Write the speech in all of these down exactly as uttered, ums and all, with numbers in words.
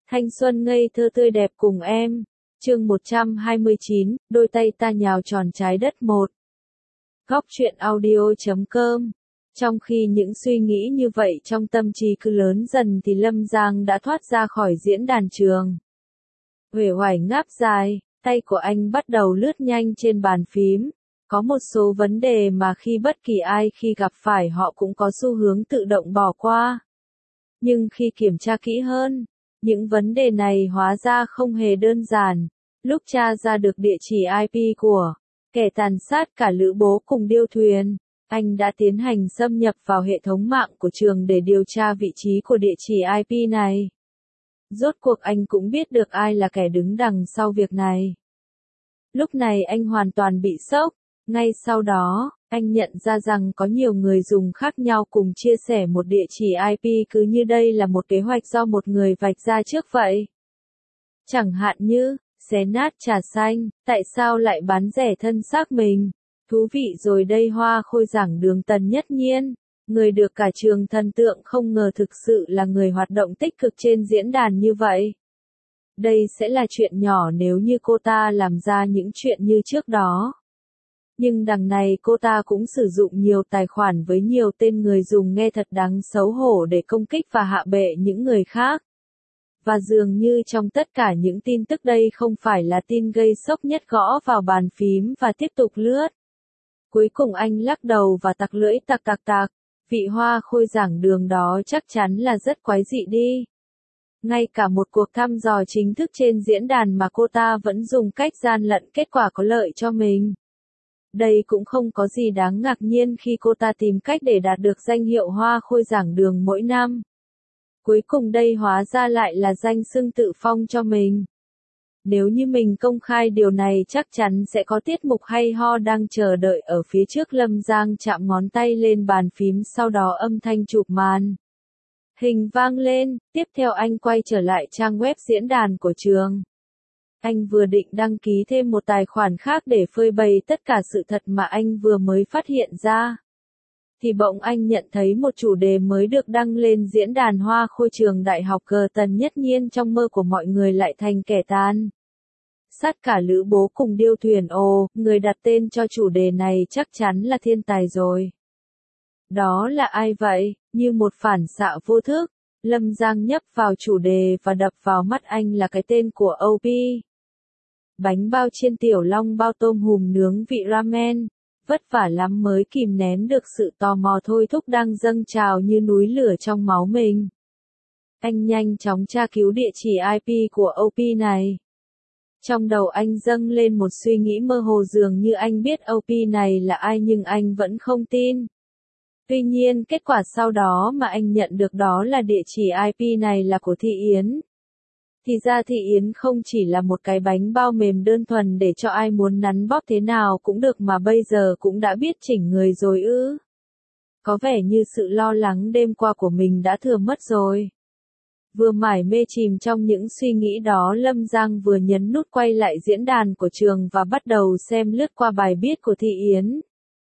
Thanh xuân ngây thơ tươi đẹp cùng em. Chương một trăm hai mươi chín, đôi tay ta nhào tròn trái đất một. Góc truyện audio chấm com. Trong khi những suy nghĩ như vậy trong tâm trí cứ lớn dần thì Lâm Giang đã thoát ra khỏi diễn đàn trường. Uể oải ngáp dài, tay của anh bắt đầu lướt nhanh trên bàn phím. Có một số vấn đề mà khi bất kỳ ai khi gặp phải họ cũng có xu hướng tự động bỏ qua. Nhưng khi kiểm tra kỹ hơn, những vấn đề này hóa ra không hề đơn giản. Lúc tra ra được địa chỉ i pê của kẻ tàn sát cả lữ bố cùng điêu thuyền, anh đã tiến hành xâm nhập vào hệ thống mạng của trường để điều tra vị trí của địa chỉ i pê này. Rốt cuộc anh cũng biết được ai là kẻ đứng đằng sau việc này. Lúc này anh hoàn toàn bị sốc. Ngay sau đó, anh nhận ra rằng có nhiều người dùng khác nhau cùng chia sẻ một địa chỉ i pê cứ như đây là một kế hoạch do một người vạch ra trước vậy. Chẳng hạn như, xé nát trà xanh, tại sao lại bán rẻ thân xác mình? Thú vị rồi đây Hoa Khôi giảng đường Tần Nhất Nhiên, người được cả trường thần tượng không ngờ thực sự là người hoạt động tích cực trên diễn đàn như vậy. Đây sẽ là chuyện nhỏ nếu như cô ta làm ra những chuyện như trước đó. Nhưng đằng này cô ta cũng sử dụng nhiều tài khoản với nhiều tên người dùng nghe thật đáng xấu hổ để công kích và hạ bệ những người khác. Và dường như trong tất cả những tin tức đây không phải là tin gây sốc nhất gõ vào bàn phím và tiếp tục lướt. Cuối cùng anh lắc đầu và tặc lưỡi tặc tặc tặc, vị Hoa Khôi giảng đường đó chắc chắn là rất quái dị đi. Ngay cả một cuộc thăm dò chính thức trên diễn đàn mà cô ta vẫn dùng cách gian lận kết quả có lợi cho mình. Đây cũng không có gì đáng ngạc nhiên khi cô ta tìm cách để đạt được danh hiệu Hoa Khôi giảng đường mỗi năm. Cuối cùng đây hóa ra lại là danh xưng tự phong cho mình. Nếu như mình công khai điều này chắc chắn sẽ có tiết mục hay ho đang chờ đợi ở phía trước. Lâm Giang chạm ngón tay lên bàn phím, sau đó âm thanh chụp màn hình vang lên, tiếp theo anh quay trở lại trang web diễn đàn của trường. Anh vừa định đăng ký thêm một tài khoản khác để phơi bày tất cả sự thật mà anh vừa mới phát hiện ra. Thì bỗng anh nhận thấy một chủ đề mới được đăng lên diễn đàn Hoa Khôi trường đại học G Tần Nhất Nhiên trong mơ của mọi người lại thành kẻ tàn sát cả lữ bố cùng điêu thuyền. Ồ, người đặt tên cho chủ đề này chắc chắn là thiên tài rồi. Đó là ai vậy? Như một phản xạ vô thức, Lâm Giang nhấp vào chủ đề và đập vào mắt anh là cái tên của ô pê. Bánh bao chiên tiểu long bao tôm hùm nướng vị ramen, vất vả lắm mới kìm nén được sự tò mò thôi thúc đang dâng trào như núi lửa trong máu mình. Anh nhanh chóng tra cứu địa chỉ i pê của ô pê này. Trong đầu anh dâng lên một suy nghĩ mơ hồ, dường như anh biết ô pê này là ai nhưng anh vẫn không tin. Tuy nhiên kết quả sau đó mà anh nhận được đó là địa chỉ i pê này là của Thị Yến. Thì ra Thị Yến không chỉ là một cái bánh bao mềm đơn thuần để cho ai muốn nắn bóp thế nào cũng được mà bây giờ cũng đã biết chỉnh người rồi ư. Có vẻ như sự lo lắng đêm qua của mình đã thừa mất rồi. Vừa mải mê chìm trong những suy nghĩ đó, Lâm Giang vừa nhấn nút quay lại diễn đàn của trường và bắt đầu xem lướt qua bài viết của Thị Yến.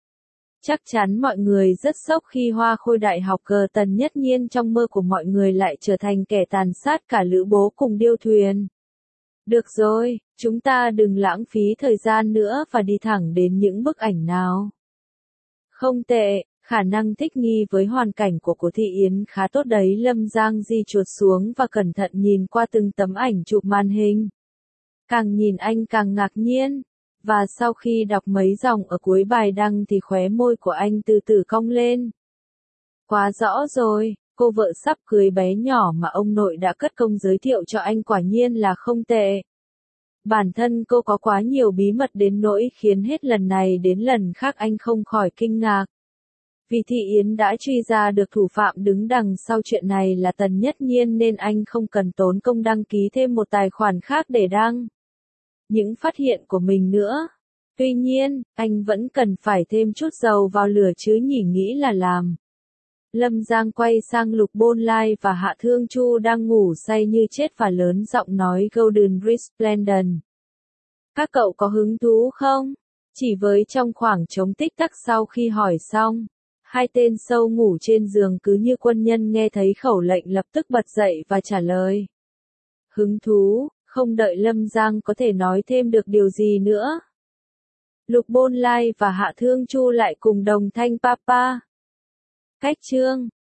Chắc chắn mọi người rất sốc khi Hoa Khôi đại học G Tần Nhất Nhiên trong mơ của mọi người lại trở thành kẻ tàn sát cả lữ bố cùng điêu thuyền. Được rồi, chúng ta đừng lãng phí thời gian nữa và đi thẳng đến những bức ảnh nào. Không tệ, khả năng thích nghi với hoàn cảnh của cô Thị Yến khá tốt đấy. Lâm Giang di chuột xuống và cẩn thận nhìn qua từng tấm ảnh chụp màn hình. Càng nhìn anh càng ngạc nhiên. Và sau khi đọc mấy dòng ở cuối bài đăng thì khóe môi của anh từ từ cong lên. Quá rõ rồi, cô vợ sắp cưới bé nhỏ mà ông nội đã cất công giới thiệu cho anh quả nhiên là không tệ. Bản thân cô có quá nhiều bí mật đến nỗi khiến hết lần này đến lần khác anh không khỏi kinh ngạc. Vì Thị Yến đã truy ra được thủ phạm đứng đằng sau chuyện này là Tần Nhất Nhiên nên anh không cần tốn công đăng ký thêm một tài khoản khác để đăng những phát hiện của mình nữa. Tuy nhiên, anh vẫn cần phải thêm chút dầu vào lửa chứ nhỉ, nghĩ là làm. Lâm Giang quay sang Lục Bôn Lai và Hạ Thương Chu đang ngủ say như chết và lớn giọng nói Golden Resplendent. Các cậu có hứng thú không? Chỉ với trong khoảng trống tích tắc sau khi hỏi xong, hai tên sâu ngủ trên giường cứ như quân nhân nghe thấy khẩu lệnh lập tức bật dậy và trả lời. hứng thú, không đợi Lâm Giang có thể nói thêm được điều gì nữa. Lục Bôn Lai và Hạ Thương Chu lại cùng đồng thanh papa. Cách chương